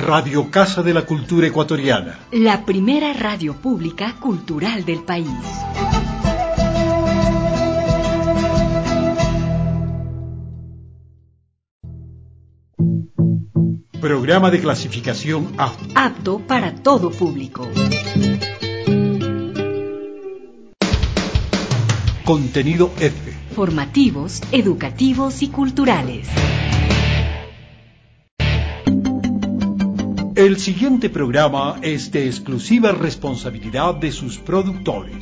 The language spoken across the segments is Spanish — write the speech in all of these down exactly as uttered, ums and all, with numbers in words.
Radio Casa de la Cultura Ecuatoriana. La primera radio pública cultural del país. Programa de clasificación A. Apto para todo público. Contenido F. Formativos, educativos y culturales. El siguiente programa es de exclusiva responsabilidad de sus productores.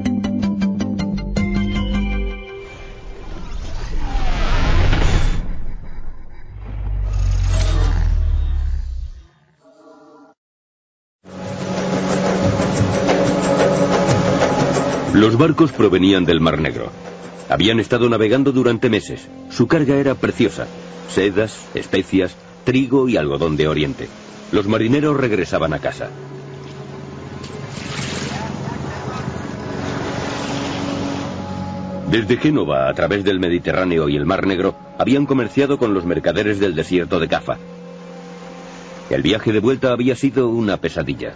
Los barcos provenían del Mar Negro. Habían estado navegando durante meses. Su carga era preciosa: sedas, especias, trigo y algodón de Oriente. Los marineros regresaban a casa. Desde Génova, a través del Mediterráneo y el Mar Negro, habían comerciado con los mercaderes del desierto de Cafa. El viaje de vuelta había sido una pesadilla.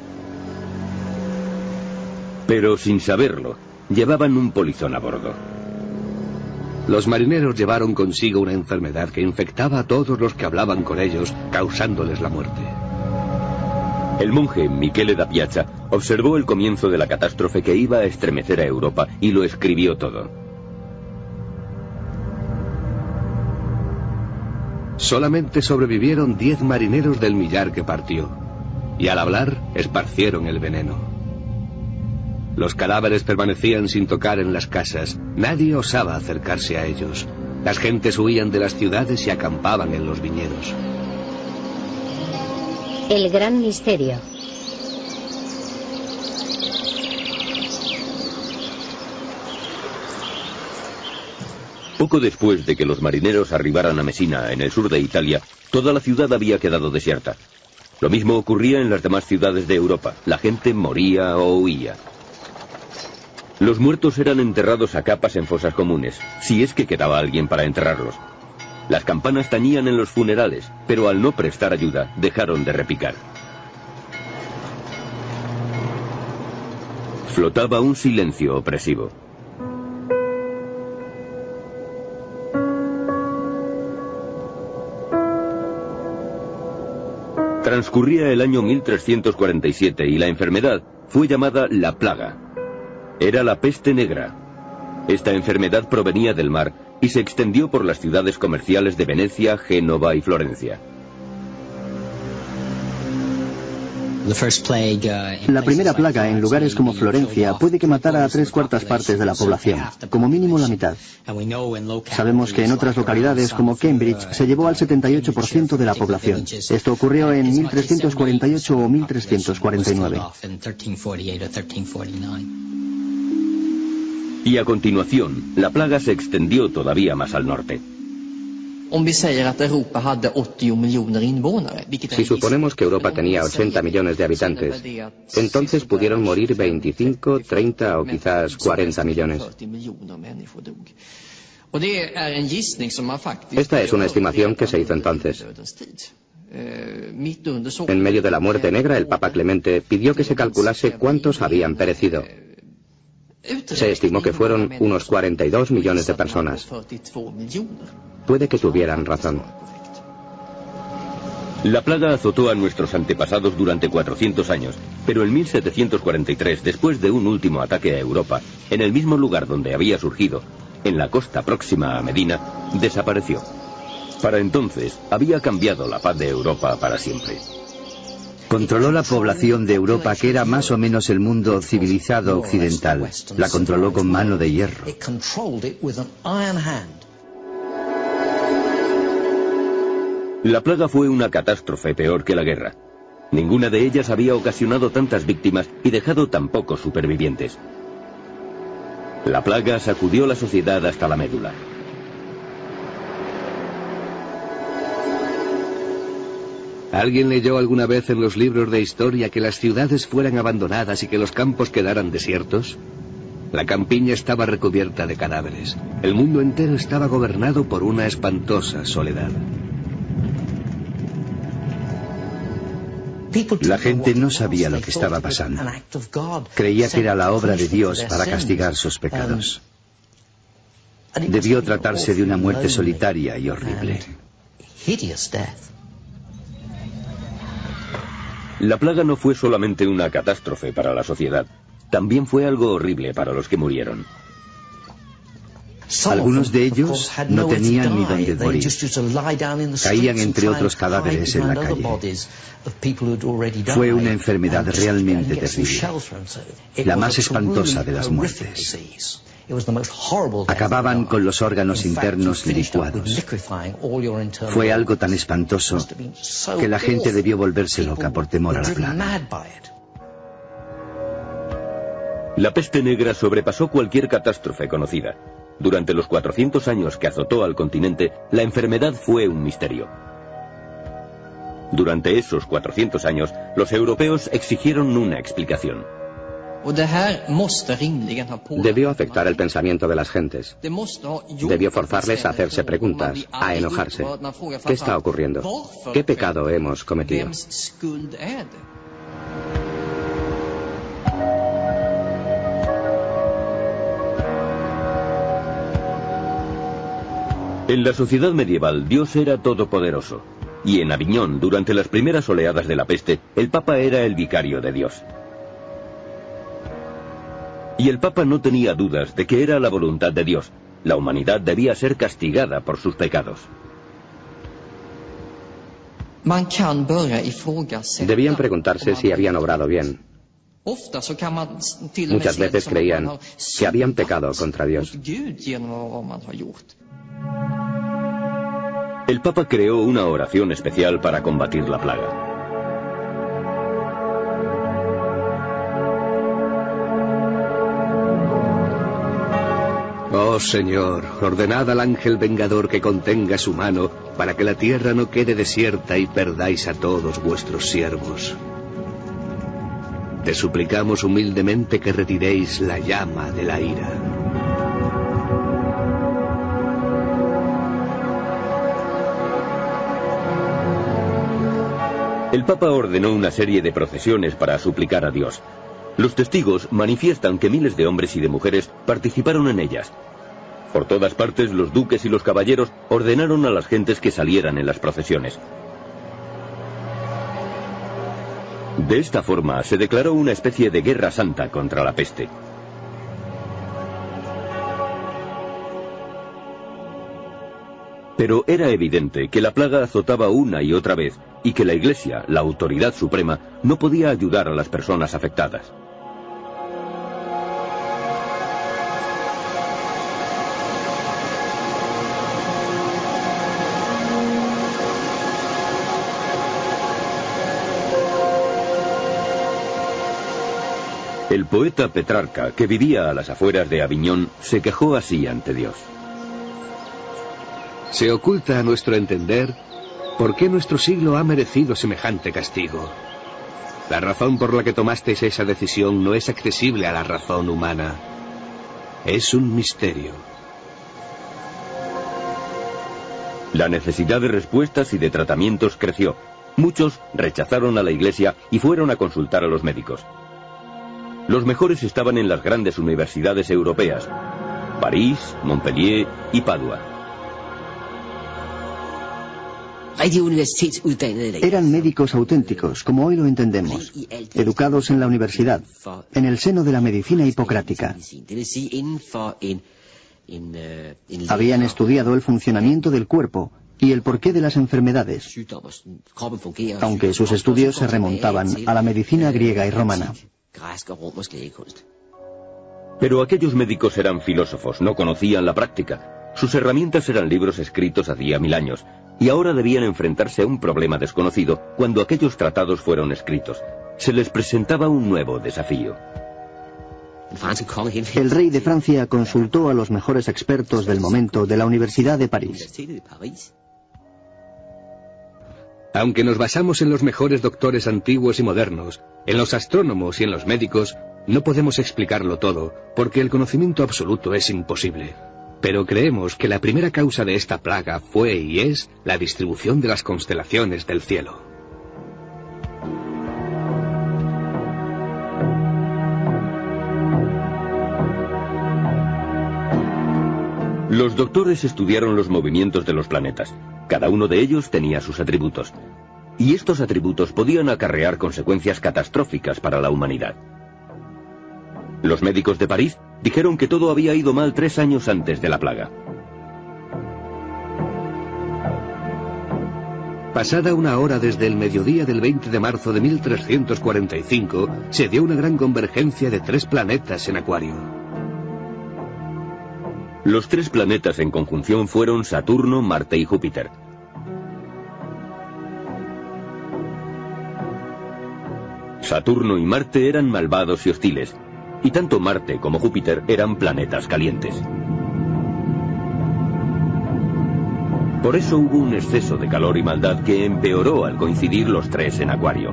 Pero sin saberlo, llevaban un polizón a bordo. Los marineros llevaron consigo una enfermedad que infectaba a todos los que hablaban con ellos, causándoles la muerte. El monje Michele da Piazza observó el comienzo de la catástrofe que iba a estremecer a Europa y lo escribió todo. Solamente sobrevivieron diez marineros del millar que partió, y al hablar esparcieron el veneno. Los cadáveres permanecían sin tocar en las casas. Nadie osaba acercarse a ellos. Las gentes huían de las ciudades y acampaban en los viñedos. El gran misterio. Poco después de que los marineros arribaran a Messina, en el sur de Italia, toda la ciudad había quedado desierta. Lo mismo ocurría en las demás ciudades de Europa. La gente moría o huía. Los muertos eran enterrados a capas en fosas comunes, si es que quedaba alguien para enterrarlos. Las campanas tañían en los funerales, pero al no prestar ayuda, dejaron de repicar. Flotaba un silencio opresivo. Transcurría el año mil trescientos cuarenta y siete y la enfermedad fue llamada la plaga. Era la peste negra. Esta enfermedad provenía del mar y se extendió por las ciudades comerciales de Venecia, Génova y Florencia. La primera plaga en lugares como Florencia puede que matara a tres cuartas partes de la población, como mínimo la mitad. Sabemos que en otras localidades como Cambridge se llevó al setenta y ocho por ciento de la población. Esto ocurrió en mil trescientos cuarenta y ocho o mil trescientos cuarenta y nueve. Y a continuación, la plaga se extendió todavía más al norte. Si suponemos que Europa tenía ochenta millones de habitantes, entonces pudieron morir veinticinco, treinta o quizás cuarenta millones. Esta es una estimación que se hizo entonces. En medio de la muerte negra, el Papa Clemente pidió que se calculase cuántos habían perecido. Se estimó que fueron unos cuarenta y dos millones de personas. Puede que tuvieran razón. La plaga azotó a nuestros antepasados durante cuatrocientos años, pero en mil setecientos cuarenta y tres, después de un último ataque a Europa, en el mismo lugar donde había surgido, en la costa próxima a Medina, desapareció. Para entonces, había cambiado la paz de Europa para siempre. Controló la población de Europa, que era más o menos el mundo civilizado occidental. La controló con mano de hierro. La plaga fue una catástrofe peor que la guerra. Ninguna de ellas había ocasionado tantas víctimas y dejado tan pocos supervivientes. La plaga sacudió la sociedad hasta la médula. ¿Alguien leyó alguna vez en los libros de historia que las ciudades fueran abandonadas y que los campos quedaran desiertos? La campiña estaba recubierta de cadáveres. El mundo entero estaba gobernado por una espantosa soledad. La gente no sabía lo que estaba pasando. Creía que era la obra de Dios para castigar sus pecados. Debió tratarse de una muerte solitaria y horrible. La plaga no fue solamente una catástrofe para la sociedad, también fue algo horrible para los que murieron. Algunos de ellos no tenían ni dónde morir. Caían entre otros cadáveres en la calle. Fue una enfermedad realmente terrible, la más espantosa de las muertes. Acababan con los órganos internos licuados. Fue algo tan espantoso que la gente debió volverse loca por temor a la plaga. La peste negra sobrepasó cualquier catástrofe conocida. Durante los cuatrocientos años que azotó al continente, la enfermedad fue un misterio. Durante esos cuatrocientos años, los europeos exigieron una explicación. Debió afectar el pensamiento de las gentes. Debió forzarles a hacerse preguntas, a enojarse. ¿Qué está ocurriendo? ¿Qué pecado hemos cometido? En la sociedad medieval, Dios era todopoderoso. Y en Aviñón, durante las primeras oleadas de la peste, el Papa era el vicario de Dios. Y el Papa no tenía dudas de que era la voluntad de Dios. La humanidad debía ser castigada por sus pecados. Debían preguntarse si habían obrado bien. Muchas veces creían que habían pecado contra Dios. El Papa creó una oración especial para combatir la plaga. Oh Señor, ordenad al ángel vengador que contenga su mano, para que la tierra no quede desierta y perdáis a todos vuestros siervos. Te suplicamos humildemente que retiréis la llama de la ira. El Papa ordenó una serie de procesiones para suplicar a Dios. Los testigos manifiestan que miles de hombres y de mujeres participaron en ellas. Por todas partes, los duques y los caballeros ordenaron a las gentes que salieran en las procesiones. De esta forma, se declaró una especie de guerra santa contra la peste. Pero era evidente que la plaga azotaba una y otra vez y que la Iglesia, la autoridad suprema, no podía ayudar a las personas afectadas. El poeta Petrarca, que vivía a las afueras de Aviñón, se quejó así ante Dios. Se oculta a nuestro entender por qué nuestro siglo ha merecido semejante castigo. La razón por la que tomasteis esa decisión no es accesible a la razón humana. Es un misterio. La necesidad de respuestas y de tratamientos creció. Muchos rechazaron a la Iglesia y fueron a consultar a los médicos. Los mejores estaban en las grandes universidades europeas: París, Montpellier y Padua. Eran médicos auténticos, como hoy lo entendemos, educados en la universidad, en el seno de la medicina hipocrática. Habían estudiado el funcionamiento del cuerpo y el porqué de las enfermedades, aunque sus estudios se remontaban a la medicina griega y romana. Pero aquellos médicos eran filósofos, no conocían la práctica. Sus herramientas eran libros escritos hacía mil años, y ahora debían enfrentarse a un problema desconocido cuando aquellos tratados fueron escritos. Se les presentaba un nuevo desafío. El rey de Francia consultó a los mejores expertos del momento de la Universidad de París. Aunque nos basamos en los mejores doctores antiguos y modernos, en los astrónomos y en los médicos, no podemos explicarlo todo, porque el conocimiento absoluto es imposible. Pero creemos que la primera causa de esta plaga fue y es la distribución de las constelaciones del cielo. Los doctores estudiaron los movimientos de los planetas. Cada uno de ellos tenía sus atributos. Y estos atributos podían acarrear consecuencias catastróficas para la humanidad. Los médicos de París dijeron que todo había ido mal tres años antes de la plaga. Pasada una hora desde el mediodía del veinte de marzo de mil trescientos cuarenta y cinco, se dio una gran convergencia de tres planetas en Acuario. Los tres planetas en conjunción fueron Saturno, Marte y Júpiter. Saturno y Marte eran malvados y hostiles, y tanto Marte como Júpiter eran planetas calientes. Por eso hubo un exceso de calor y maldad que empeoró al coincidir los tres en Acuario.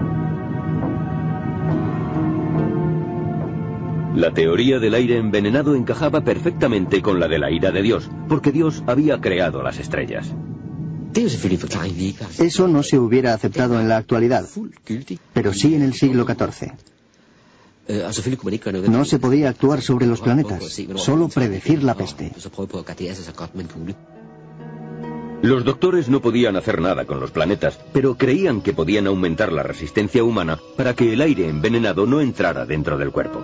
La teoría del aire envenenado encajaba perfectamente con la de la ira de Dios, porque Dios había creado las estrellas. Eso no se hubiera aceptado en la actualidad, pero sí en el siglo catorce. No se podía actuar sobre los planetas, solo predecir la peste. Los doctores no podían hacer nada con los planetas, pero creían que podían aumentar la resistencia humana para que el aire envenenado no entrara dentro del cuerpo.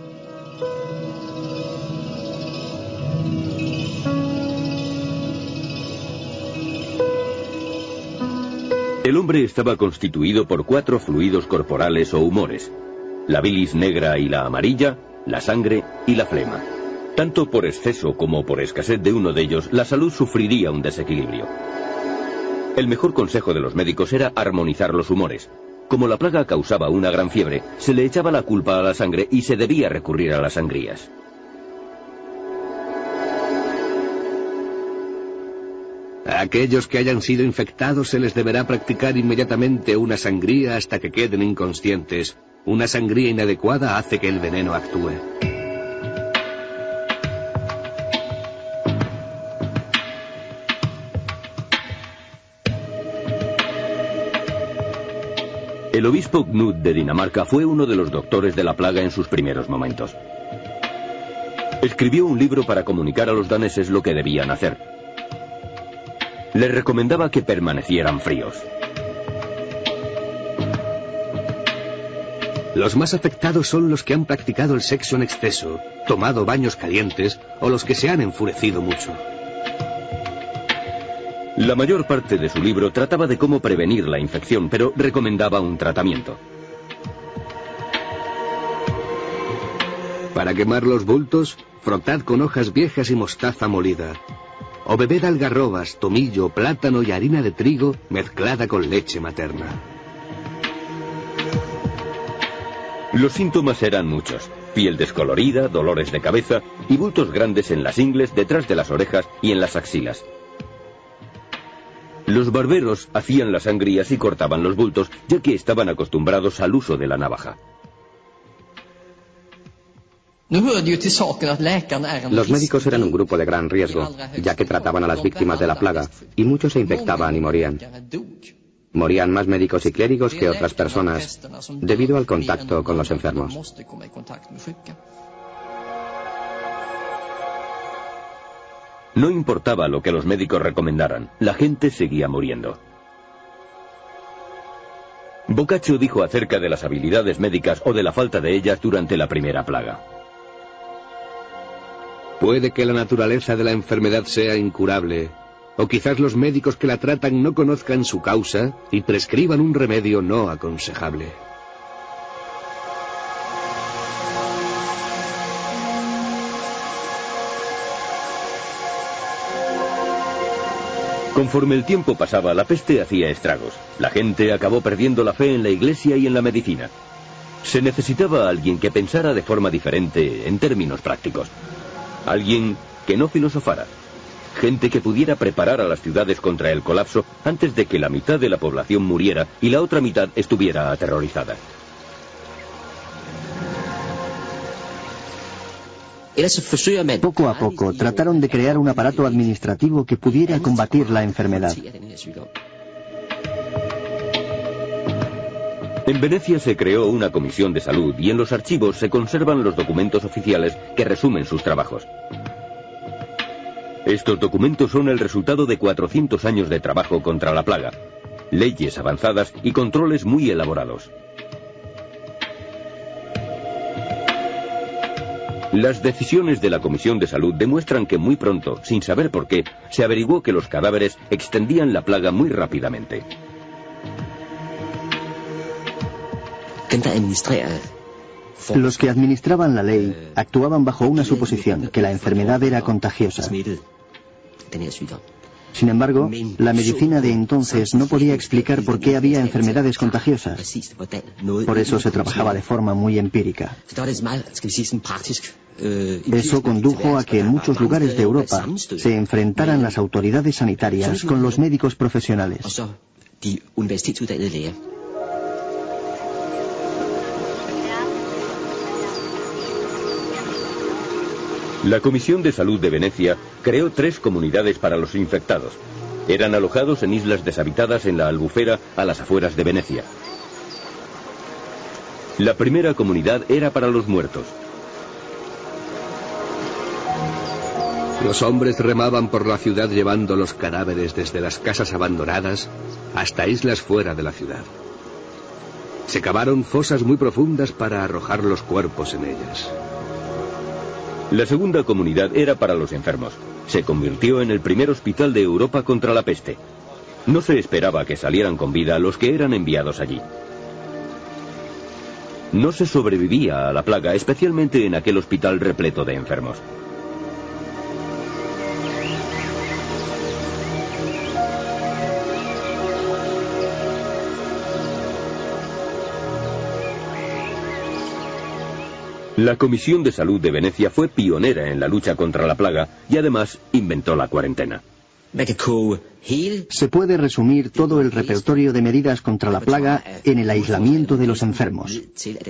El hombre estaba constituido por cuatro fluidos corporales o humores: la bilis negra y la amarilla, la sangre y la flema. Tanto por exceso como por escasez de uno de ellos, la salud sufriría un desequilibrio. El mejor consejo de los médicos era armonizar los humores. Como la plaga causaba una gran fiebre, se le echaba la culpa a la sangre y se debía recurrir a las sangrías. A aquellos que hayan sido infectados se les deberá practicar inmediatamente una sangría hasta que queden inconscientes. Una sangría inadecuada hace que el veneno actúe. El obispo Knut de Dinamarca fue uno de los doctores de la plaga en sus primeros momentos. Escribió un libro para comunicar a los daneses lo que debían hacer. Les recomendaba que permanecieran fríos. Los más afectados son los que han practicado el sexo en exceso, tomado baños calientes o los que se han enfurecido mucho. La mayor parte de su libro trataba de cómo prevenir la infección, pero recomendaba un tratamiento. Para quemar los bultos, frotad con hojas viejas y mostaza molida. O bebed algarrobas, tomillo, plátano y harina de trigo mezclada con leche materna. Los síntomas eran muchos: piel descolorida, dolores de cabeza y bultos grandes en las ingles, detrás de las orejas y en las axilas. Los barberos hacían las sangrías y cortaban los bultos, ya que estaban acostumbrados al uso de la navaja. Los médicos eran un grupo de gran riesgo, ya que trataban a las víctimas de la plaga, y muchos se infectaban y morían. Morían más médicos y clérigos que otras personas, debido al contacto con los enfermos. No importaba lo que los médicos recomendaran, la gente seguía muriendo. Boccaccio dijo acerca de las habilidades médicas o de la falta de ellas durante la primera plaga: puede que la naturaleza de la enfermedad sea incurable, o quizás los médicos que la tratan no conozcan su causa y prescriban un remedio no aconsejable. Conforme el tiempo pasaba, la peste hacía estragos. La gente acabó perdiendo la fe en la iglesia y en la medicina. Se necesitaba a alguien que pensara de forma diferente en términos prácticos. Alguien que no filosofara. Gente que pudiera preparar a las ciudades contra el colapso antes de que la mitad de la población muriera y la otra mitad estuviera aterrorizada. Poco a poco trataron de crear un aparato administrativo que pudiera combatir la enfermedad. En Venecia se creó una comisión de salud y en los archivos se conservan los documentos oficiales que resumen sus trabajos. Estos documentos son el resultado de cuatrocientos años de trabajo contra la plaga, leyes avanzadas y controles muy elaborados. Las decisiones de la Comisión de Salud demuestran que muy pronto, sin saber por qué, se averiguó que los cadáveres extendían la plaga muy rápidamente. Los que administraban la ley actuaban bajo una suposición, que la enfermedad era contagiosa. Sin embargo, la medicina de entonces no podía explicar por qué había enfermedades contagiosas. Por eso se trabajaba de forma muy empírica. Eso condujo a que en muchos lugares de Europa se enfrentaran las autoridades sanitarias con los médicos profesionales. La Comisión de Salud de Venecia creó tres comunidades para los infectados. Eran alojados en islas deshabitadas en la Albufera, a las afueras de Venecia. La primera comunidad era para los muertos. Los hombres remaban por la ciudad llevando los cadáveres desde las casas abandonadas hasta islas fuera de la ciudad. Se cavaron fosas muy profundas para arrojar los cuerpos en ellas. La segunda comunidad era para los enfermos. Se convirtió en el primer hospital de Europa contra la peste. No se esperaba que salieran con vida los que eran enviados allí. No se sobrevivía a la plaga, especialmente en aquel hospital repleto de enfermos. La Comisión de Salud de Venecia fue pionera en la lucha contra la plaga y además inventó la cuarentena. Se puede resumir todo el repertorio de medidas contra la plaga en el aislamiento de los enfermos.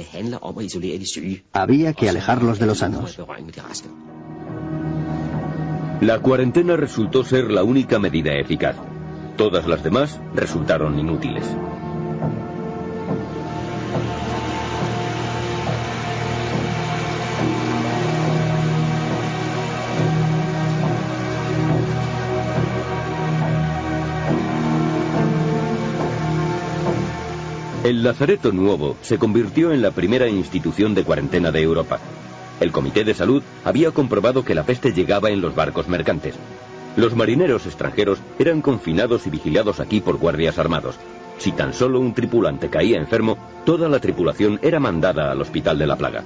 Había que alejarlos de los sanos. La cuarentena resultó ser la única medida eficaz. Todas las demás resultaron inútiles. El Lazareto Nuovo se convirtió en la primera institución de cuarentena de Europa. El Comité de Salud había comprobado que la peste llegaba en los barcos mercantes. Los marineros extranjeros eran confinados y vigilados aquí por guardias armados. Si tan solo un tripulante caía enfermo, toda la tripulación era mandada al hospital de la plaga.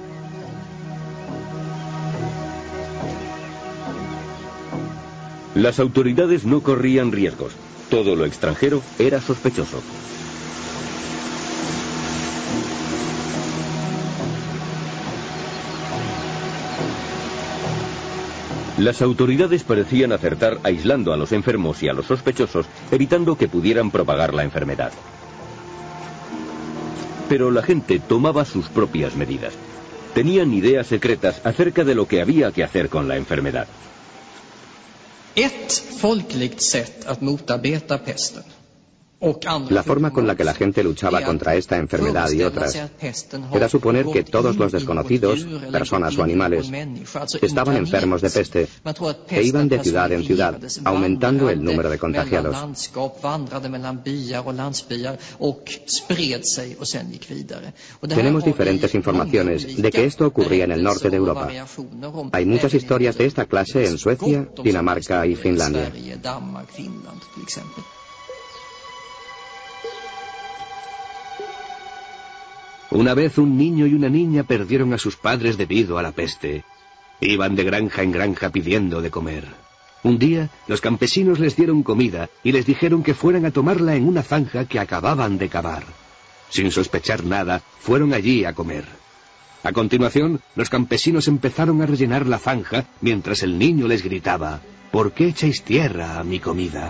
Las autoridades no corrían riesgos. Todo lo extranjero era sospechoso. Las autoridades parecían acertar aislando a los enfermos y a los sospechosos, evitando que pudieran propagar la enfermedad. Pero la gente tomaba sus propias medidas. Tenían ideas secretas acerca de lo que había que hacer con la enfermedad. La forma con la que la gente luchaba contra esta enfermedad y otras era suponer que todos los desconocidos, personas o animales, estaban enfermos de peste e iban de ciudad en ciudad, aumentando el número de contagiados. Tenemos diferentes informaciones de que esto ocurría en el norte de Europa. Hay muchas historias de esta clase en Suecia, Dinamarca y Finlandia. Una vez un niño y una niña perdieron a sus padres debido a la peste. Iban de granja en granja pidiendo de comer. Un día, los campesinos les dieron comida y les dijeron que fueran a tomarla en una zanja que acababan de cavar. Sin sospechar nada, fueron allí a comer. A continuación, los campesinos empezaron a rellenar la zanja mientras el niño les gritaba: ¿por qué echáis tierra a mi comida?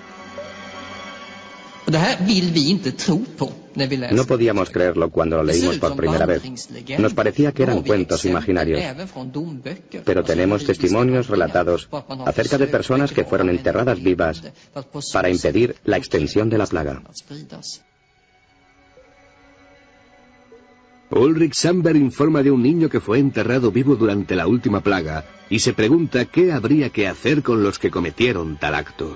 No podíamos creerlo cuando lo leímos por primera vez. Nos parecía que eran cuentos imaginarios. Pero tenemos testimonios relatados acerca de personas que fueron enterradas vivas para impedir la extensión de la plaga. Ulrich Sandberg informa de un niño que fue enterrado vivo durante la última plaga y se pregunta qué habría que hacer con los que cometieron tal acto.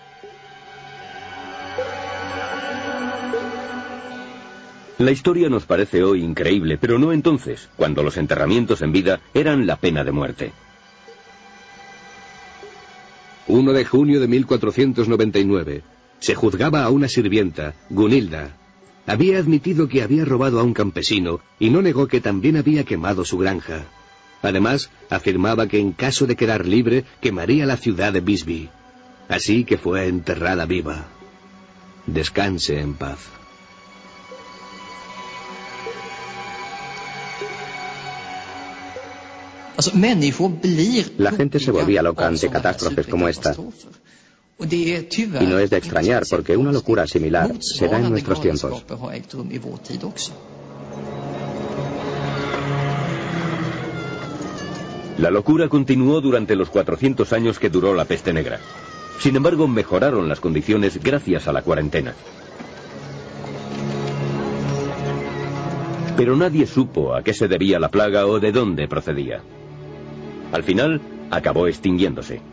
La historia nos parece hoy increíble, pero no entonces, cuando los enterramientos en vida eran la pena de muerte. primero de junio de mil cuatrocientos noventa y nueve. Se juzgaba a una sirvienta, Gunilda. Había admitido que había robado a un campesino y no negó que también había quemado su granja. Además, afirmaba que en caso de quedar libre, quemaría la ciudad de Visby. Así que fue enterrada viva. Descanse en paz. La gente se volvía loca ante catástrofes como esta. Y no es de extrañar, porque una locura similar se da en nuestros tiempos. La locura continuó durante los cuatrocientos años que duró la peste negra. Sin embargo, mejoraron las condiciones gracias a la cuarentena. Pero nadie supo a qué se debía la plaga o de dónde procedía. Al final, acabó extinguiéndose.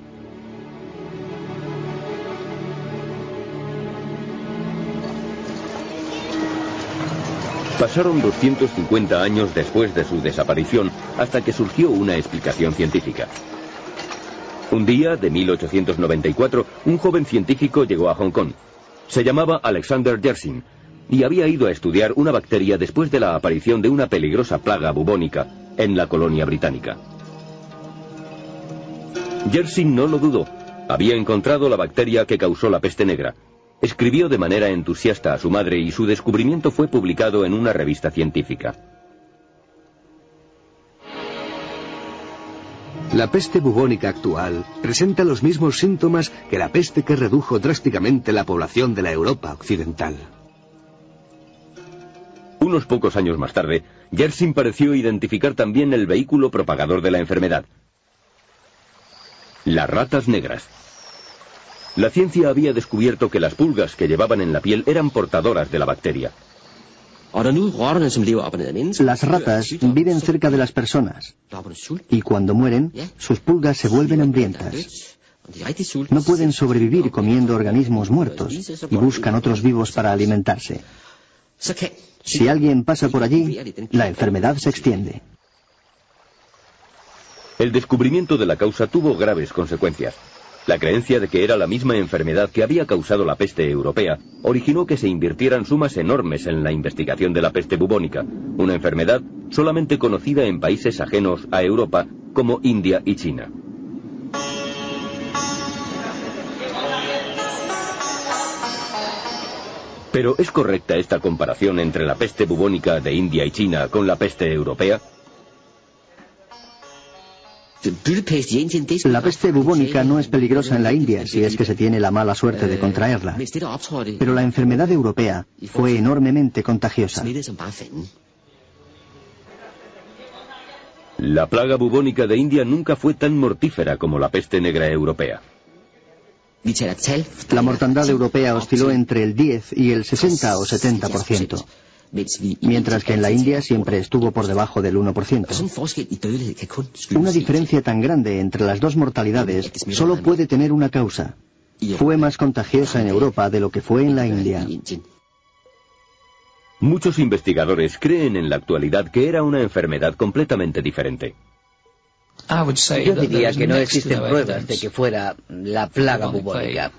Pasaron doscientos cincuenta años después de su desaparición hasta que surgió una explicación científica. Un día de mil ochocientos noventa y cuatro, un joven científico llegó a Hong Kong. Se llamaba Alexander Yersin y había ido a estudiar una bacteria después de la aparición de una peligrosa plaga bubónica en la colonia británica. Yersin no lo dudó. Había encontrado la bacteria que causó la peste negra. Escribió de manera entusiasta a su madre y su descubrimiento fue publicado en una revista científica. La peste bubónica actual presenta los mismos síntomas que la peste que redujo drásticamente la población de la Europa occidental. Unos pocos años más tarde, Yersin pareció identificar también el vehículo propagador de la enfermedad: las ratas negras. La ciencia había descubierto que las pulgas que llevaban en la piel eran portadoras de la bacteria. Las ratas viven cerca de las personas y cuando mueren, sus pulgas se vuelven hambrientas. No pueden sobrevivir comiendo organismos muertos y buscan otros vivos para alimentarse. Si alguien pasa por allí, la enfermedad se extiende. El descubrimiento de la causa tuvo graves consecuencias. La creencia de que era la misma enfermedad que había causado la peste europea originó que se invirtieran sumas enormes en la investigación de la peste bubónica, una enfermedad solamente conocida en países ajenos a Europa como India y China. ¿Pero es correcta esta comparación entre la peste bubónica de India y China con la peste europea? La peste bubónica no es peligrosa en la India si es que se tiene la mala suerte de contraerla. Pero la enfermedad europea fue enormemente contagiosa. La plaga bubónica de India nunca fue tan mortífera como la peste negra europea. La mortandad europea osciló entre el diez y el sesenta o setenta por ciento. Mientras que en la India siempre estuvo por debajo del uno por ciento. Una diferencia tan grande entre las dos mortalidades solo puede tener una causa. Fue más contagiosa en Europa de lo que fue en la India. Muchos investigadores creen en la actualidad que era una enfermedad completamente diferente. Yo diría que no existen pruebas de que fuera la plaga bubónica.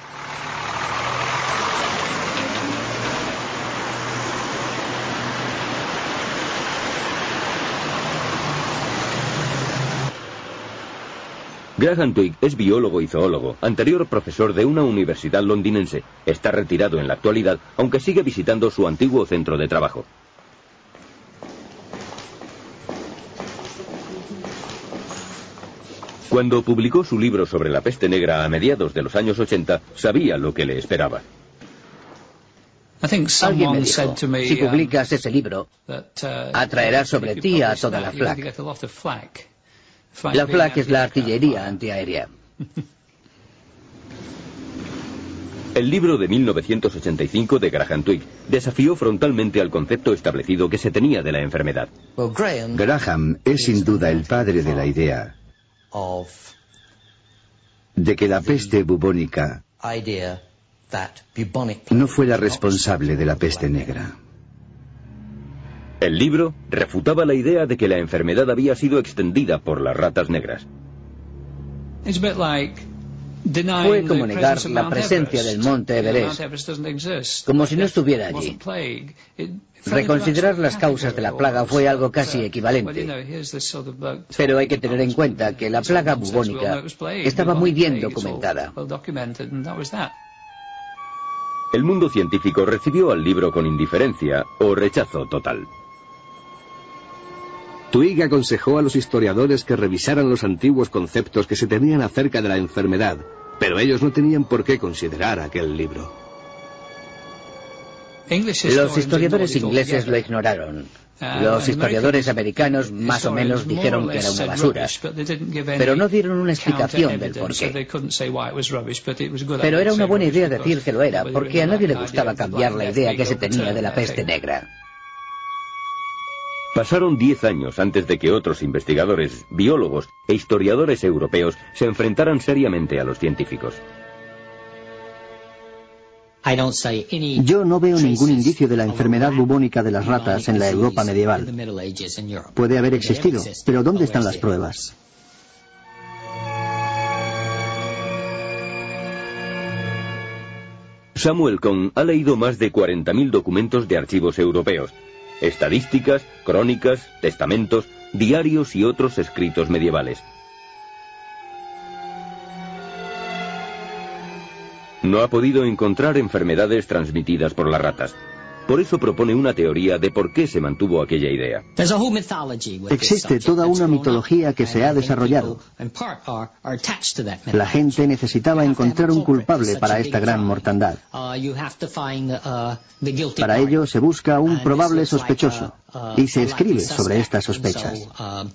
Graham Twigg es biólogo y zoólogo, anterior profesor de una universidad londinense. Está retirado en la actualidad, aunque sigue visitando su antiguo centro de trabajo. Cuando publicó su libro sobre la peste negra a mediados de los años ochenta, sabía lo que le esperaba. Alguien me dijo, si publicas ese libro, atraerá sobre ti a toda la flak. La flak es la artillería antiaérea. El libro de mil novecientos ochenta y cinco de Graham Twigg desafió frontalmente al concepto establecido que se tenía de la enfermedad. Graham es sin duda el padre de la idea de que la peste bubónica no fue la responsable de la peste negra. El libro refutaba la idea de que la enfermedad había sido extendida por las ratas negras. Fue como negar la presencia del monte Everest, como si no estuviera allí. Reconsiderar las causas de la plaga fue algo casi equivalente. Pero hay que tener en cuenta que la plaga bubónica estaba muy bien documentada. El mundo científico recibió al libro con indiferencia o rechazo total. Twigg aconsejó a los historiadores que revisaran los antiguos conceptos que se tenían acerca de la enfermedad, pero ellos no tenían por qué considerar aquel libro. Los historiadores ingleses lo ignoraron. Los historiadores americanos más o menos dijeron que era una basura, pero no dieron una explicación del porqué. Pero era una buena idea decir que lo era, porque a nadie le gustaba cambiar la idea que se tenía de la peste negra. Pasaron diez años antes de que otros investigadores, biólogos e historiadores europeos se enfrentaran seriamente a los científicos. Yo no veo ningún indicio de la enfermedad bubónica de las ratas en la Europa medieval. Puede haber existido, pero ¿dónde están las pruebas? Samuel Cohn ha leído más de cuarenta mil documentos de archivos europeos, estadísticas, crónicas, testamentos, diarios y otros escritos medievales. No ha podido encontrar enfermedades transmitidas por las ratas. Por eso propone una teoría de por qué se mantuvo aquella idea. Existe toda una mitología que se ha desarrollado. La gente necesitaba encontrar un culpable para esta gran mortandad. Para ello se busca un probable sospechoso y se escribe sobre estas sospechas.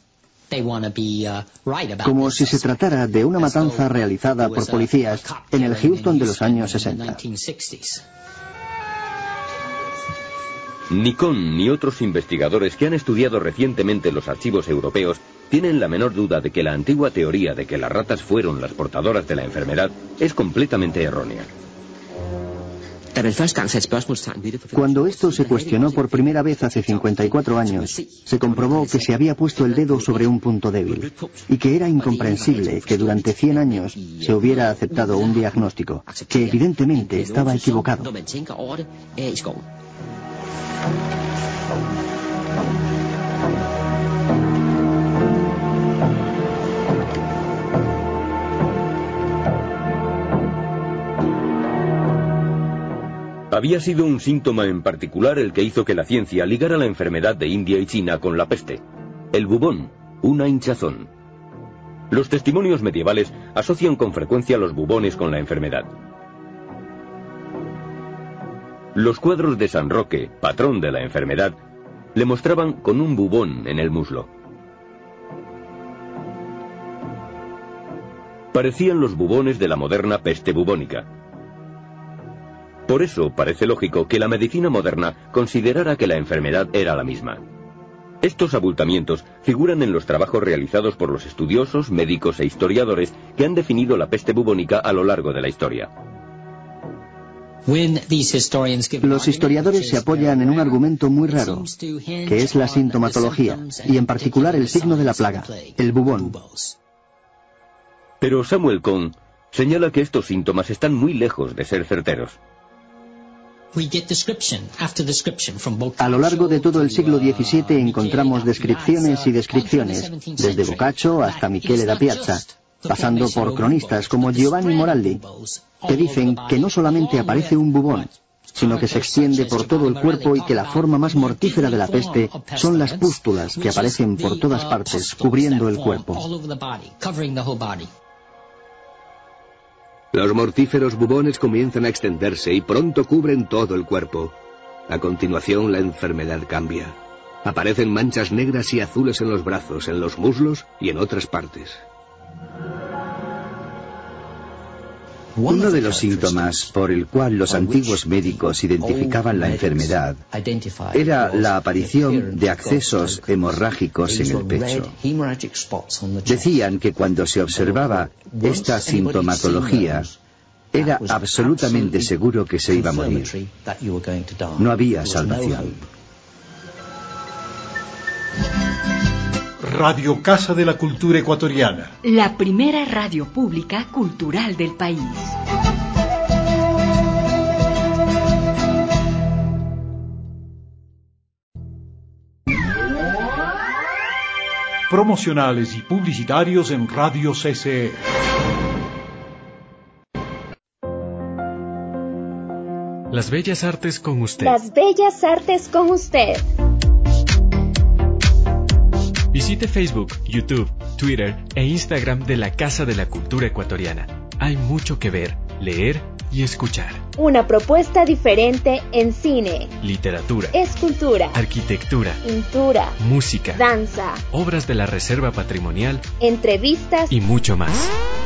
Como si se tratara de una matanza realizada por policías en el Houston de los años sesenta. Ni Cohn ni otros investigadores que han estudiado recientemente los archivos europeos tienen la menor duda de que la antigua teoría de que las ratas fueron las portadoras de la enfermedad es completamente errónea. Cuando esto se cuestionó por primera vez hace cincuenta y cuatro años, se comprobó que se había puesto el dedo sobre un punto débil y que era incomprensible que durante cien años se hubiera aceptado un diagnóstico que evidentemente estaba equivocado. Había sido un síntoma en particular el que hizo que la ciencia ligara la enfermedad de India y China con la peste. El bubón, una hinchazón. Los testimonios medievales asocian con frecuencia los bubones con la enfermedad. Los cuadros de San Roque, patrón de la enfermedad, le mostraban con un bubón en el muslo. Parecían los bubones de la moderna peste bubónica. Por eso parece lógico que la medicina moderna considerara que la enfermedad era la misma. Estos abultamientos figuran en los trabajos realizados por los estudiosos, médicos e historiadores que han definido la peste bubónica a lo largo de la historia. Los historiadores se apoyan en un argumento muy raro, que es la sintomatología, y en particular el signo de la plaga, el bubón. Pero Samuel Cohn señala que estos síntomas están muy lejos de ser certeros. A lo largo de todo el siglo diecisiete encontramos descripciones y descripciones, desde Boccaccio hasta Michele da Piazza, pasando por cronistas como Giovanni Moraldi, que dicen que no solamente aparece un bubón, sino que se extiende por todo el cuerpo y que la forma más mortífera de la peste son las pústulas que aparecen por todas partes, cubriendo el cuerpo. Los mortíferos bubones comienzan a extenderse y pronto cubren todo el cuerpo. A continuación, la enfermedad cambia. Aparecen manchas negras y azules en los brazos, en los muslos y en otras partes. Uno de los síntomas por el cual los antiguos médicos identificaban la enfermedad era la aparición de accesos hemorrágicos en el pecho. Decían que cuando se observaba esta sintomatología, era absolutamente seguro que se iba a morir. No había salvación. Radio Casa de la Cultura Ecuatoriana. La primera radio pública cultural del país. Promocionales y publicitarios en Radio C C E. Las Bellas Artes con usted. Las Bellas Artes con usted. Visite Facebook, YouTube, Twitter e Instagram de la Casa de la Cultura Ecuatoriana. Hay mucho que ver, leer y escuchar. Una propuesta diferente en cine, literatura, escultura, arquitectura, pintura, música, danza, obras de la Reserva Patrimonial, entrevistas y mucho más.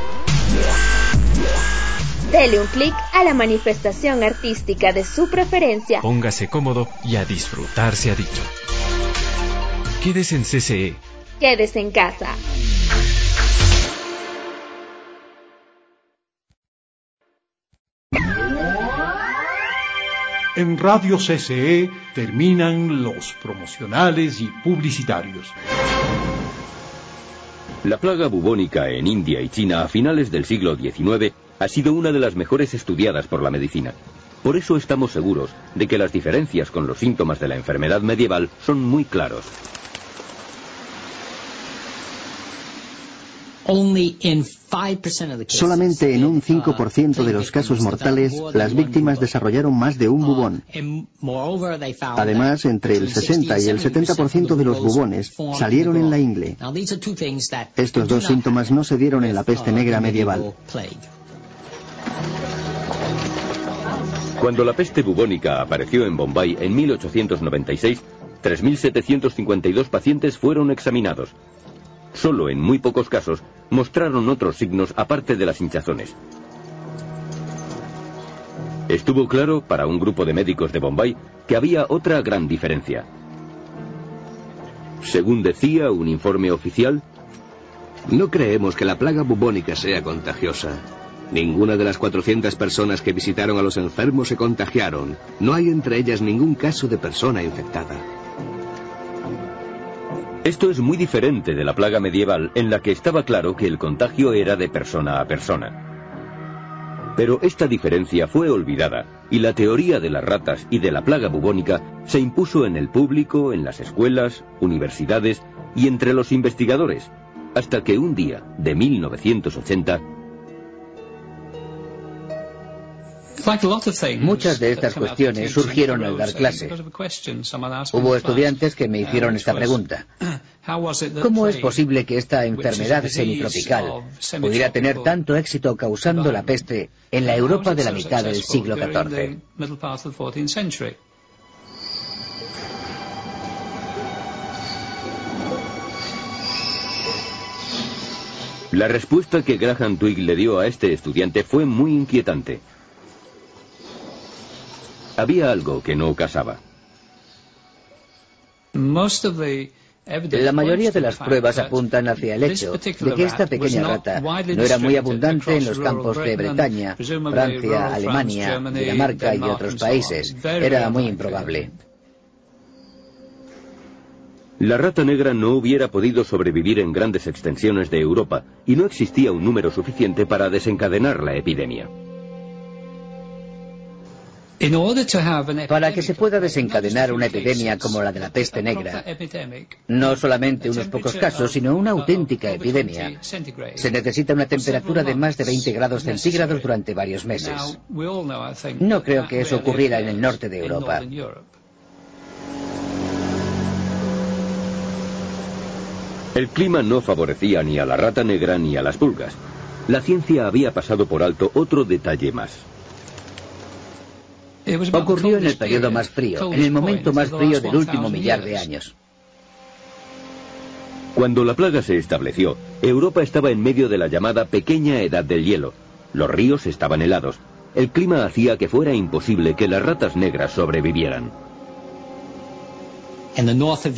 Dele un clic a la manifestación artística de su preferencia. Póngase cómodo y a disfrutar se ha dicho. Quédese en C C E. Quédese en casa. En Radio C C E terminan los promocionales y publicitarios. La plaga bubónica en India y China a finales del siglo diecinueve ha sido una de las mejores estudiadas por la medicina. Por eso estamos seguros de que las diferencias con los síntomas de la enfermedad medieval son muy claros. Solamente en un cinco por ciento de los casos mortales, las víctimas desarrollaron más de un bubón. Además, entre el sesenta y el setenta por ciento de los bubones salieron en la ingle. Estos dos síntomas no se dieron en la peste negra medieval. Cuando la peste bubónica apareció en Bombay en mil ochocientos noventa y seis, tres mil setecientos cincuenta y dos pacientes fueron examinados. Solo en muy pocos casos mostraron otros signos aparte de las hinchazones. Estuvo claro para un grupo de médicos de Bombay que había otra gran diferencia. Según decía un informe oficial, no creemos que la plaga bubónica sea contagiosa. Ninguna de las cuatrocientas personas que visitaron a los enfermos se contagiaron. No hay entre ellas ningún caso de persona infectada. Esto es muy diferente de la plaga medieval, en la que estaba claro que el contagio era de persona a persona. Pero esta diferencia fue olvidada, y la teoría de las ratas y de la plaga bubónica se impuso en el público, en las escuelas, universidades y entre los investigadores, hasta que un día de mil novecientos ochenta... Muchas de estas cuestiones surgieron al dar clase. Hubo estudiantes que me hicieron esta pregunta. ¿Cómo es posible que esta enfermedad semitropical pudiera tener tanto éxito causando la peste en la Europa de la mitad del siglo catorce? La respuesta que Graham Twigg le dio a este estudiante fue muy inquietante. Había algo que no casaba. La mayoría de las pruebas apuntan hacia el hecho de que esta pequeña rata no era muy abundante en los campos de Bretaña, Francia, Alemania, Dinamarca y otros países. Era muy improbable. La rata negra no hubiera podido sobrevivir en grandes extensiones de Europa y no existía un número suficiente para desencadenar la epidemia. Para que se pueda desencadenar una epidemia como la de la peste negra, no solamente unos pocos casos, sino una auténtica epidemia, se necesita una temperatura de más de veinte grados centígrados durante varios meses. No creo que eso ocurriera en el norte de Europa. El clima no favorecía ni a la rata negra ni a las pulgas. La ciencia había pasado por alto otro detalle más. Ocurrió en el periodo más frío, en el momento más frío del último millar de años. Cuando la plaga se estableció, Europa estaba en medio de la llamada Pequeña Edad del Hielo, Los ríos estaban helados. El clima hacía que fuera imposible que las ratas negras sobrevivieran. En el norte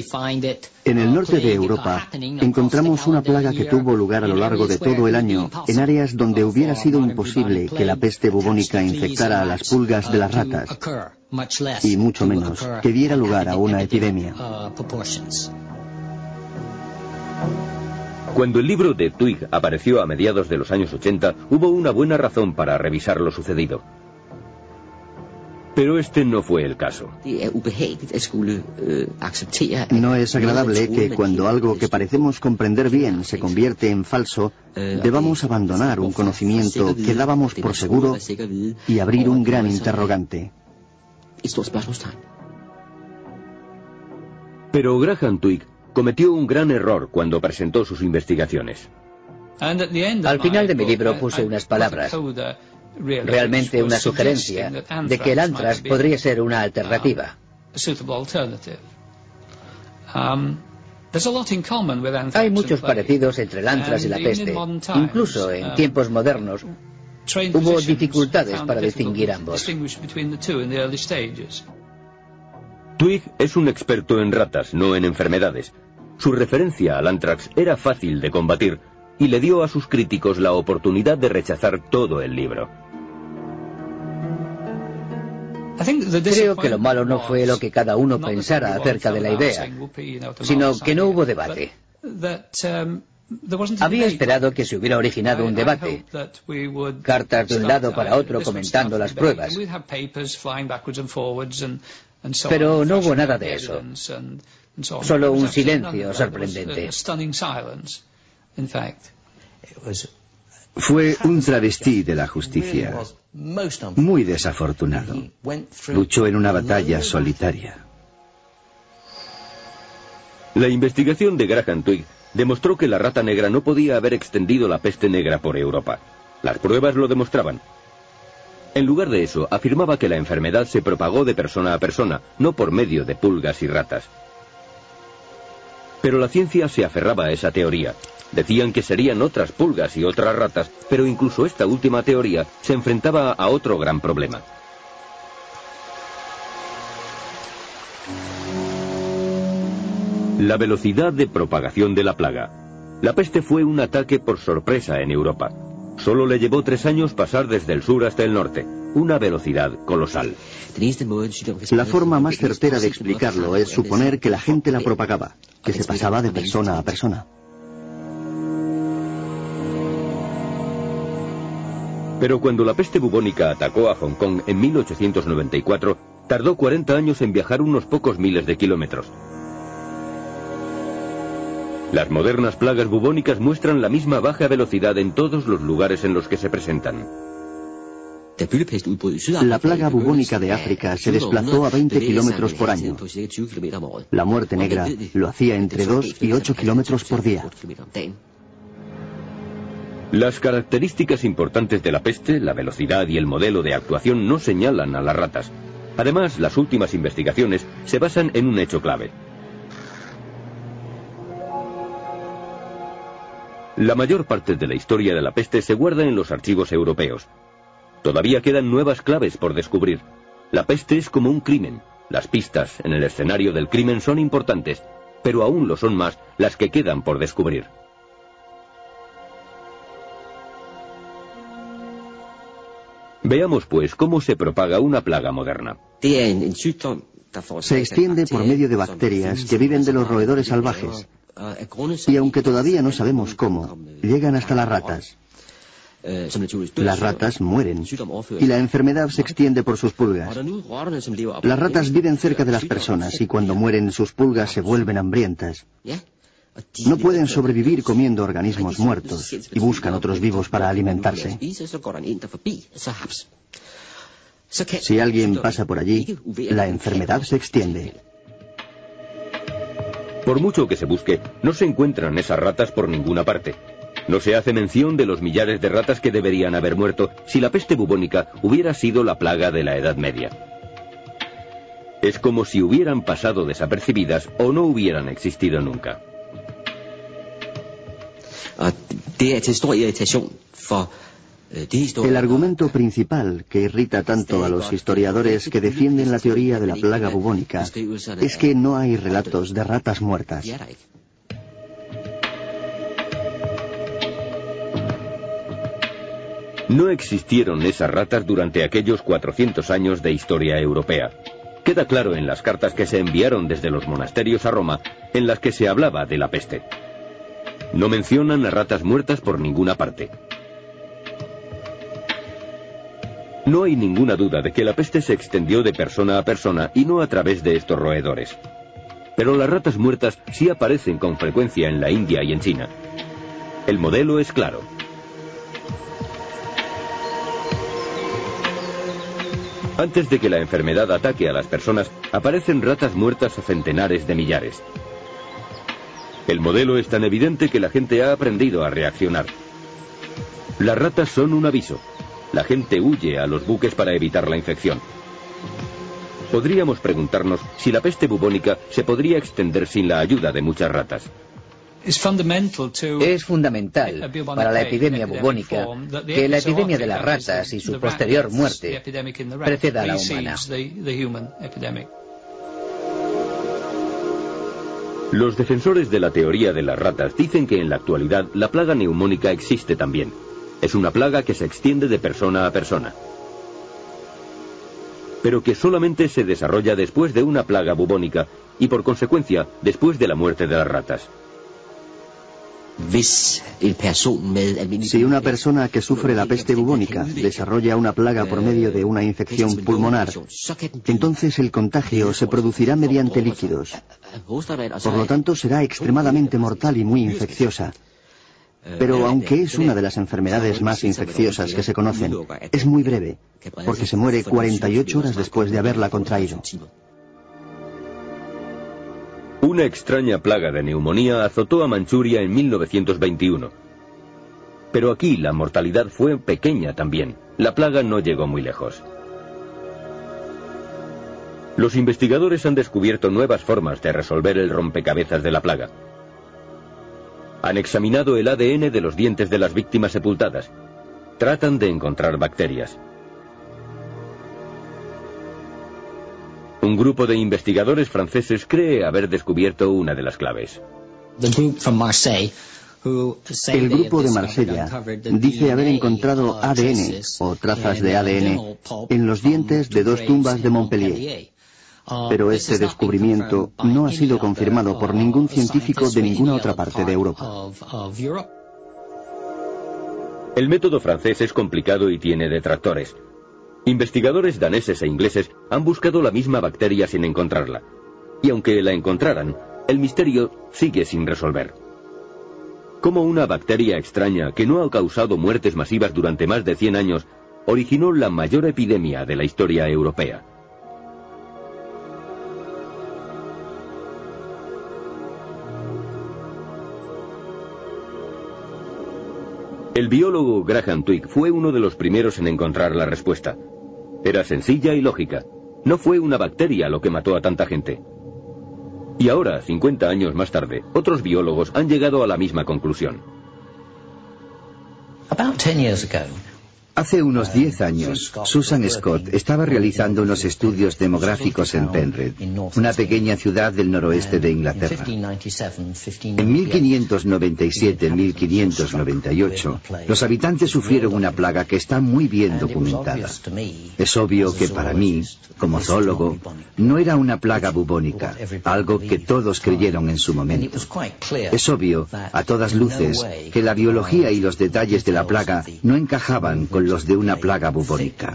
de Europa encontramos una plaga que tuvo lugar a lo largo de todo el año en áreas donde hubiera sido imposible que la peste bubónica infectara a las pulgas de las ratas, y mucho menos que diera lugar a una epidemia. Cuando el libro de Twigg apareció a mediados de los años ochenta, hubo una buena razón para revisar lo sucedido. Pero este no fue el caso. No es agradable que cuando algo que parecemos comprender bien se convierte en falso, debamos abandonar un conocimiento que dábamos por seguro y abrir un gran interrogante. Pero Graham Twigg cometió un gran error cuando presentó sus investigaciones. Al final de mi libro puse unas palabras, realmente una sugerencia, de que el anthrax podría ser una alternativa. Hay muchos parecidos entre el anthrax y la peste. Incluso en tiempos modernos hubo dificultades para distinguir ambos. Twigg es un experto en ratas, no en enfermedades. Su referencia al anthrax era fácil de combatir y le dio a sus críticos la oportunidad de rechazar todo el libro. Creo que lo malo no fue lo que cada uno pensara acerca de la idea, sino que no hubo debate. Había esperado que se hubiera originado un debate, cartas de un lado para otro comentando las pruebas, pero no hubo nada de eso, solo un silencio sorprendente. Fue un travesti de la justicia, muy desafortunado. Luchó en una batalla solitaria. La investigación de Graham Twigg demostró que la rata negra no podía haber extendido la peste negra por Europa. Las pruebas lo demostraban. En lugar de eso, afirmaba que la enfermedad se propagó de persona a persona, no por medio de pulgas y ratas. Pero la ciencia se aferraba a esa teoría. Decían que serían otras pulgas y otras ratas, pero incluso esta última teoría se enfrentaba a otro gran problema. La velocidad de propagación de la plaga. La peste fue un ataque por sorpresa en Europa. Solo le llevó tres años pasar desde el sur hasta el norte, una velocidad colosal. La forma más certera de explicarlo es suponer que la gente la propagaba, que se pasaba de persona a persona. Pero cuando la peste bubónica atacó a Hong Kong en mil ochocientos noventa y cuatro, tardó cuarenta años en viajar unos pocos miles de kilómetros. Las modernas plagas bubónicas muestran la misma baja velocidad en todos los lugares en los que se presentan. La plaga bubónica de África se desplazó a veinte kilómetros por año. La muerte negra lo hacía entre dos y ocho kilómetros por día. Las características importantes de la peste, la velocidad y el modelo de actuación no señalan a las ratas. Además, las últimas investigaciones se basan en un hecho clave. La mayor parte de la historia de la peste se guarda en los archivos europeos. Todavía quedan nuevas claves por descubrir. La peste es como un crimen. Las pistas en el escenario del crimen son importantes, pero aún lo son más las que quedan por descubrir. Veamos, pues, cómo se propaga una plaga moderna. Se extiende por medio de bacterias que viven de los roedores salvajes. Y aunque todavía no sabemos cómo, llegan hasta las ratas. Las ratas mueren y la enfermedad se extiende por sus pulgas. Las ratas viven cerca de las personas y cuando mueren sus pulgas se vuelven hambrientas. No pueden sobrevivir comiendo organismos muertos y buscan otros vivos para alimentarse. Si alguien pasa por allí, la enfermedad se extiende. Por mucho que se busque, no se encuentran esas ratas por ninguna parte. No se hace mención de los millares de ratas que deberían haber muerto si la peste bubónica hubiera sido la plaga de la Edad Media. Es como si hubieran pasado desapercibidas o no hubieran existido nunca. El argumento principal que irrita tanto a los historiadores que defienden la teoría de la plaga bubónica es que no hay relatos de ratas muertas. No existieron esas ratas durante aquellos cuatrocientos años de historia europea. Queda claro en las cartas que se enviaron desde los monasterios a Roma, en las que se hablaba de la peste. No mencionan a ratas muertas por ninguna parte. No hay ninguna duda de que la peste se extendió de persona a persona y no a través de estos roedores. Pero las ratas muertas sí aparecen con frecuencia en la India y en China. El modelo es claro. Antes de que la enfermedad ataque a las personas, aparecen ratas muertas a centenares de millares. El modelo es tan evidente que la gente ha aprendido a reaccionar. Las ratas son un aviso. La gente huye a los buques para evitar la infección. Podríamos preguntarnos si la peste bubónica se podría extender sin la ayuda de muchas ratas. Es fundamental para la epidemia bubónica que la epidemia de las ratas y su posterior muerte preceda a la humana. Los defensores de la teoría de las ratas dicen que en la actualidad la plaga neumónica existe también. Es una plaga que se extiende de persona a persona, pero que solamente se desarrolla después de una plaga bubónica y por consecuencia después de la muerte de las ratas. Si una persona que sufre la peste bubónica desarrolla una plaga por medio de una infección pulmonar, entonces el contagio se producirá mediante líquidos. Por lo tanto, será extremadamente mortal y muy infecciosa. Pero aunque es una de las enfermedades más infecciosas que se conocen, es muy breve, porque se muere cuarenta y ocho horas después de haberla contraído. Una extraña plaga de neumonía azotó a Manchuria en mil novecientos veintiuno. Pero aquí la mortalidad fue pequeña también. La plaga no llegó muy lejos. Los investigadores han descubierto nuevas formas de resolver el rompecabezas de la plaga. Han examinado el A D N de los dientes de las víctimas sepultadas. Tratan de encontrar bacterias. Un grupo de investigadores franceses cree haber descubierto una de las claves. El grupo de Marsella dice haber encontrado A D N o trazas de A D N en los dientes de dos tumbas de Montpellier. Pero este descubrimiento no ha sido confirmado por ningún científico de ninguna otra parte de Europa. El método francés es complicado y tiene detractores. Investigadores daneses e ingleses han buscado la misma bacteria sin encontrarla. Y aunque la encontraran, el misterio sigue sin resolver. ¿Cómo una bacteria extraña que no ha causado muertes masivas durante más de cien años originó la mayor epidemia de la historia europea? El biólogo Graham Twigg fue uno de los primeros en encontrar la respuesta. Era sencilla y lógica. No fue una bacteria lo que mató a tanta gente. Y ahora, cincuenta años más tarde, otros biólogos han llegado a la misma conclusión. Hace unos diez años, Susan Scott estaba realizando unos estudios demográficos en Penrith, una pequeña ciudad del noroeste de Inglaterra. En mil quinientos noventa y siete a mil quinientos noventa y ocho, los habitantes sufrieron una plaga que está muy bien documentada. Es obvio que para mí, como zoólogo, no era una plaga bubónica, algo que todos creyeron en su momento. Es obvio, a todas luces, que la biología y los detalles de la plaga no encajaban con los de una plaga bubónica.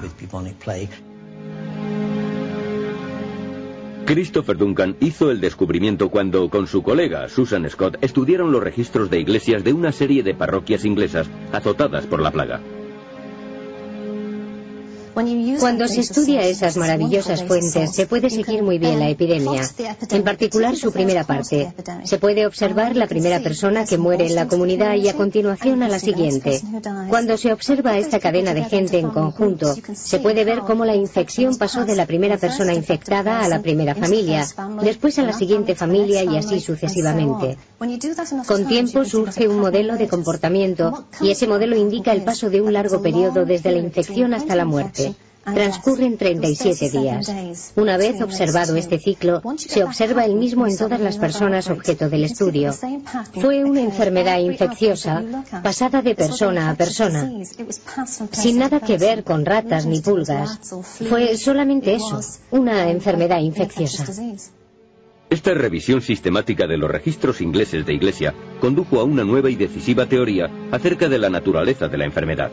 Christopher Duncan hizo el descubrimiento cuando, con su colega Susan Scott, estudiaron los registros de iglesias de una serie de parroquias inglesas azotadas por la plaga. Cuando se estudia esas maravillosas fuentes, se puede seguir muy bien la epidemia, en particular su primera parte. Se puede observar la primera persona que muere en la comunidad y a continuación a la siguiente. Cuando se observa esta cadena de gente en conjunto, se puede ver cómo la infección pasó de la primera persona infectada a la primera familia, después a la siguiente familia y así sucesivamente. Con tiempo surge un modelo de comportamiento y ese modelo indica el paso de un largo periodo desde la infección hasta la muerte. Transcurren treinta y siete días. Una vez observado este ciclo, se observa el mismo en todas las personas objeto del estudio. Fue una enfermedad infecciosa pasada de persona a persona, sin nada que ver con ratas ni pulgas. Fue solamente eso, una enfermedad infecciosa. Esta revisión sistemática de los registros ingleses de Iglesia condujo a una nueva y decisiva teoría acerca de la naturaleza de la enfermedad.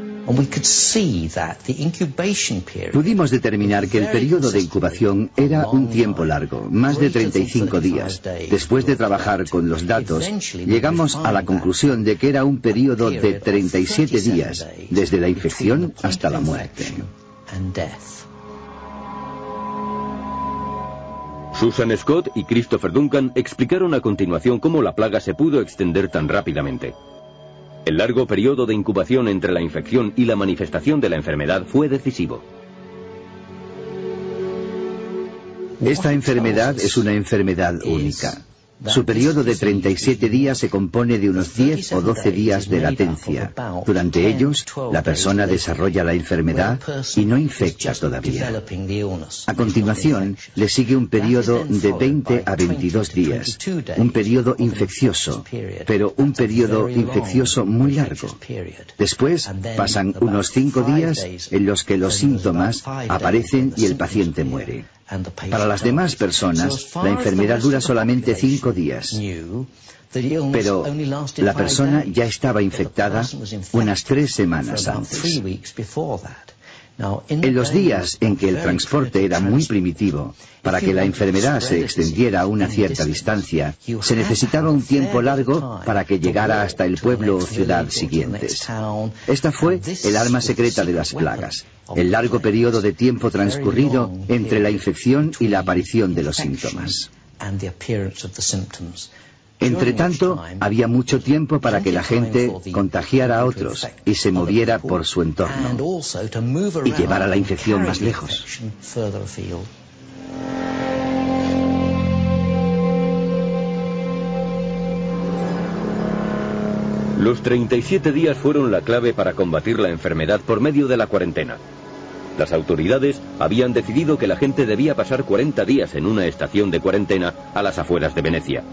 Pudimos determinar que el periodo de incubación era un tiempo largo, más de treinta y cinco días. Después de trabajar con los datos, llegamos a la conclusión de que era un periodo de treinta y siete días, desde la infección hasta la muerte. Susan Scott y Christopher Duncan explicaron a continuación cómo la plaga se pudo extender tan rápidamente. El largo periodo de incubación entre la infección y la manifestación de la enfermedad fue decisivo. Esta enfermedad es una enfermedad única. Su periodo de treinta y siete días se compone de unos diez o doce días de latencia. Durante ellos, la persona desarrolla la enfermedad y no infecta todavía. A continuación, le sigue un periodo de veinte a veintidós días, un periodo infeccioso, pero un periodo infeccioso muy largo. Después, pasan unos cinco días en los que los síntomas aparecen y el paciente muere. Para las demás personas, la enfermedad dura solamente cinco días, pero la persona ya estaba infectada unas tres semanas antes. En los días en que el transporte era muy primitivo, para que la enfermedad se extendiera a una cierta distancia, se necesitaba un tiempo largo para que llegara hasta el pueblo o ciudad siguientes. Esta fue el arma secreta de las plagas, el largo periodo de tiempo transcurrido entre la infección y la aparición de los síntomas. Entre tanto, había mucho tiempo para que la gente contagiara a otros y se moviera por su entorno y llevara la infección más lejos. Los treinta y siete días fueron la clave para combatir la enfermedad por medio de la cuarentena. Las autoridades habían decidido que la gente debía pasar cuarenta días en una estación de cuarentena a las afueras de Venecia.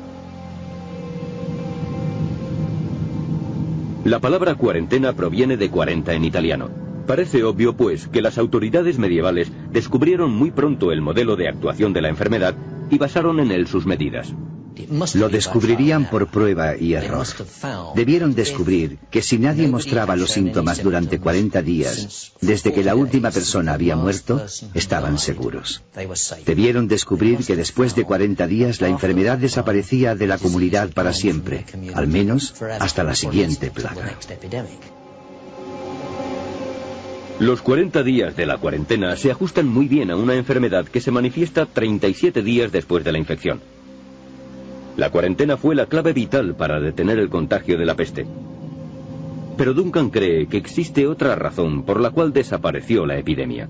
La palabra cuarentena proviene de cuarenta en italiano. Parece obvio, pues, que las autoridades medievales descubrieron muy pronto el modelo de actuación de la enfermedad y basaron en él sus medidas. Lo descubrirían por prueba y error. Debieron descubrir que si nadie mostraba los síntomas durante cuarenta días, desde que la última persona había muerto, estaban seguros. Debieron descubrir que después de cuarenta días la enfermedad desaparecía de la comunidad para siempre, al menos hasta la siguiente plaga. Los cuarenta días de la cuarentena se ajustan muy bien a una enfermedad que se manifiesta treinta y siete días después de la infección. La cuarentena fue la clave vital para detener el contagio de la peste. Pero Duncan cree que existe otra razón por la cual desapareció la epidemia.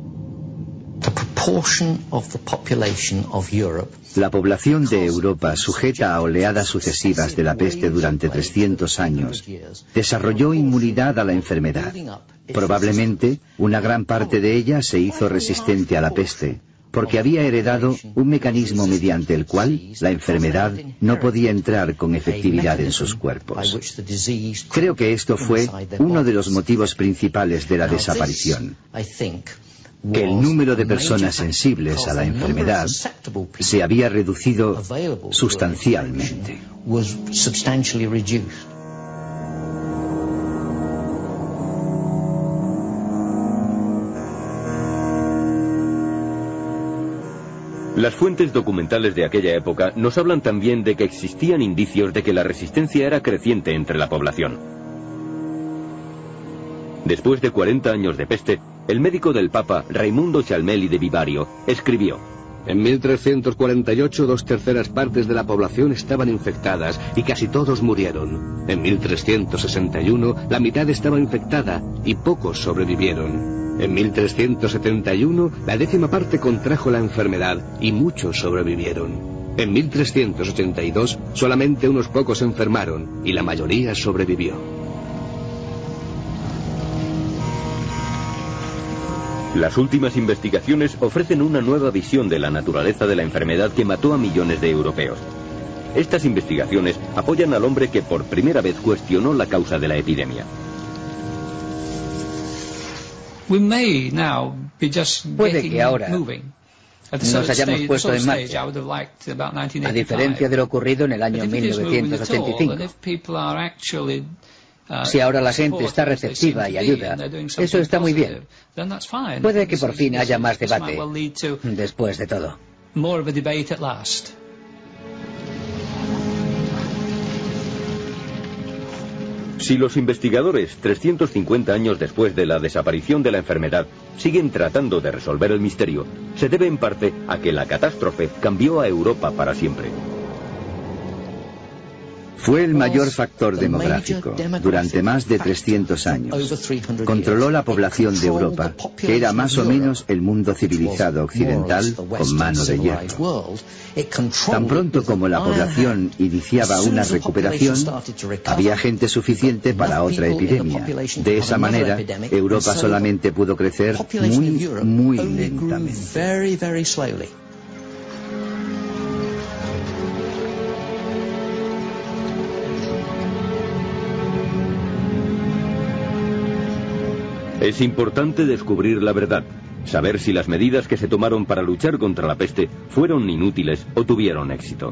La población de Europa, sujeta a oleadas sucesivas de la peste durante trescientos años, desarrolló inmunidad a la enfermedad. Probablemente, una gran parte de ella se hizo resistente a la peste, porque había heredado un mecanismo mediante el cual la enfermedad no podía entrar con efectividad en sus cuerpos. Creo que esto fue uno de los motivos principales de la desaparición, que el número de personas sensibles a la enfermedad se había reducido sustancialmente. Las fuentes documentales de aquella época nos hablan también de que existían indicios de que la resistencia era creciente entre la población. Después de cuarenta años de peste, el médico del Papa, Raimundo Chalmelli de Vivario, escribió: en mil trescientos cuarenta y ocho, dos terceras partes de la población estaban infectadas y casi todos murieron. En mil trescientos sesenta y uno, la mitad estaba infectada y pocos sobrevivieron. En mil trescientos setenta y uno, la décima parte contrajo la enfermedad y muchos sobrevivieron. En mil trescientos ochenta y dos, solamente unos pocos se enfermaron y la mayoría sobrevivió. Las últimas investigaciones ofrecen una nueva visión de la naturaleza de la enfermedad que mató a millones de europeos. Estas investigaciones apoyan al hombre que por primera vez cuestionó la causa de la epidemia. Puede que ahora nos hayamos puesto en marcha, a diferencia de lo ocurrido en el año mil novecientos ochenta y cinco. Si ahora la gente está receptiva y ayuda, eso está muy bien. Puede que por fin haya más debate, después de todo. Si los investigadores, trescientos cincuenta años después de la desaparición de la enfermedad, siguen tratando de resolver el misterio, se debe en parte a que la catástrofe cambió a Europa para siempre. Fue el mayor factor demográfico durante más de trescientos años. Controló la población de Europa, que era más o menos el mundo civilizado occidental con mano de hierro. Tan pronto como la población iniciaba una recuperación, había gente suficiente para otra epidemia. De esa manera, Europa solamente pudo crecer muy, muy lentamente. Es importante descubrir la verdad, saber si las medidas que se tomaron para luchar contra la peste fueron inútiles o tuvieron éxito.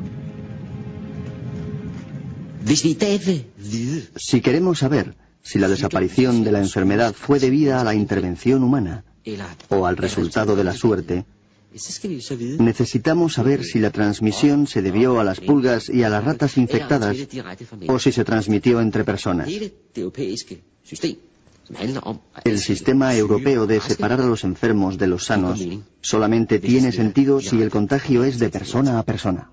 Si queremos saber si la desaparición de la enfermedad fue debida a la intervención humana o al resultado de la suerte, necesitamos saber si la transmisión se debió a las pulgas y a las ratas infectadas o si se transmitió entre personas. El sistema europeo de separar a los enfermos de los sanos solamente tiene sentido si el contagio es de persona a persona.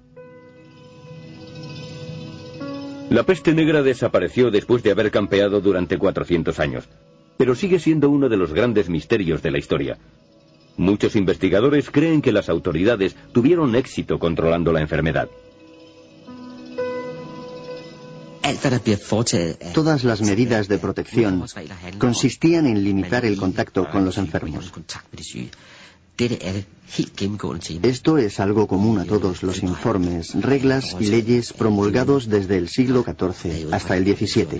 La peste negra desapareció después de haber campeado durante cuatrocientos años, pero sigue siendo uno de los grandes misterios de la historia. Muchos investigadores creen que las autoridades tuvieron éxito controlando la enfermedad. Todas las medidas de protección consistían en limitar el contacto con los enfermos. Esto es algo común a todos los informes, reglas y leyes promulgados desde el siglo catorce hasta el diecisiete.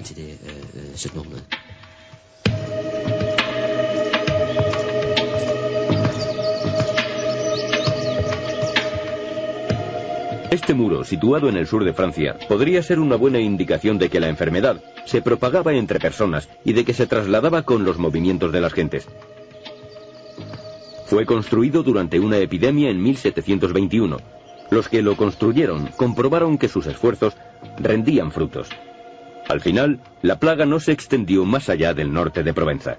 Este muro, situado en el sur de Francia, podría ser una buena indicación de que la enfermedad se propagaba entre personas y de que se trasladaba con los movimientos de las gentes. Fue construido durante una epidemia en mil setecientos veintiuno. Los que lo construyeron comprobaron que sus esfuerzos rendían frutos. Al final, la plaga no se extendió más allá del norte de Provenza.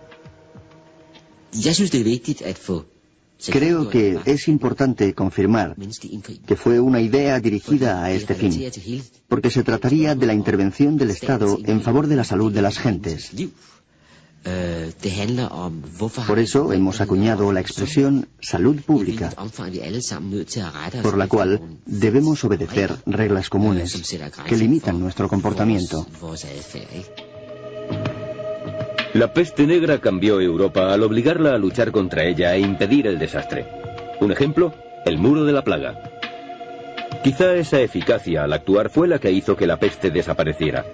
Creo que es importante confirmar que fue una idea dirigida a este fin, porque se trataría de la intervención del Estado en favor de la salud de las gentes. Por eso hemos acuñado la expresión salud pública, por la cual debemos obedecer reglas comunes que limitan nuestro comportamiento. La peste negra cambió Europa al obligarla a luchar contra ella e impedir el desastre. Un ejemplo, el muro de la plaga. Quizá esa eficacia al actuar fue la que hizo que la peste desapareciera.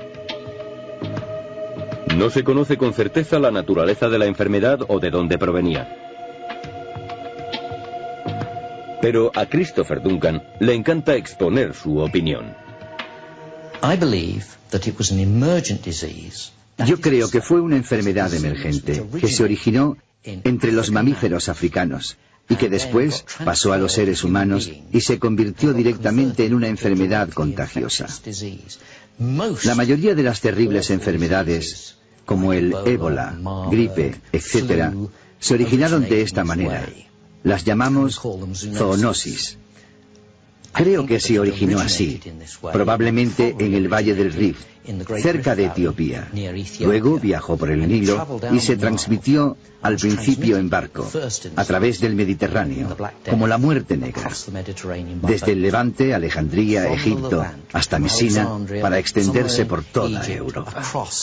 No se conoce con certeza la naturaleza de la enfermedad o de dónde provenía. Pero a Christopher Duncan le encanta exponer su opinión. Yo creo que fue una enfermedad emergente que se originó entre los mamíferos africanos y que después pasó a los seres humanos y se convirtió directamente en una enfermedad contagiosa. La mayoría de las terribles enfermedades, como el ébola, gripe, etcétera, se originaron de esta manera. Las llamamos zoonosis. Creo que se originó así, probablemente en el Valle del Rift, cerca de Etiopía. Luego viajó por el Nilo y se transmitió al principio en barco, a través del Mediterráneo, como la muerte negra, desde el Levante, Alejandría, Egipto, hasta Mesina, para extenderse por toda Europa.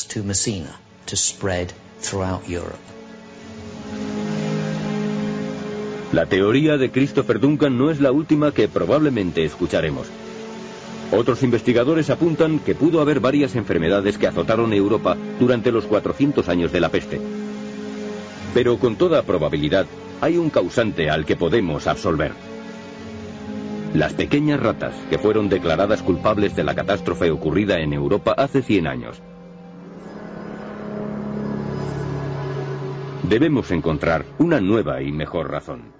La teoría de Christopher Duncan no es la última que probablemente escucharemos. Otros investigadores apuntan que pudo haber varias enfermedades que azotaron Europa durante los cuatrocientos años de la peste. Pero con toda probabilidad hay un causante al que podemos absolver. Las pequeñas ratas que fueron declaradas culpables de la catástrofe ocurrida en Europa hace cien años. Debemos encontrar una nueva y mejor razón.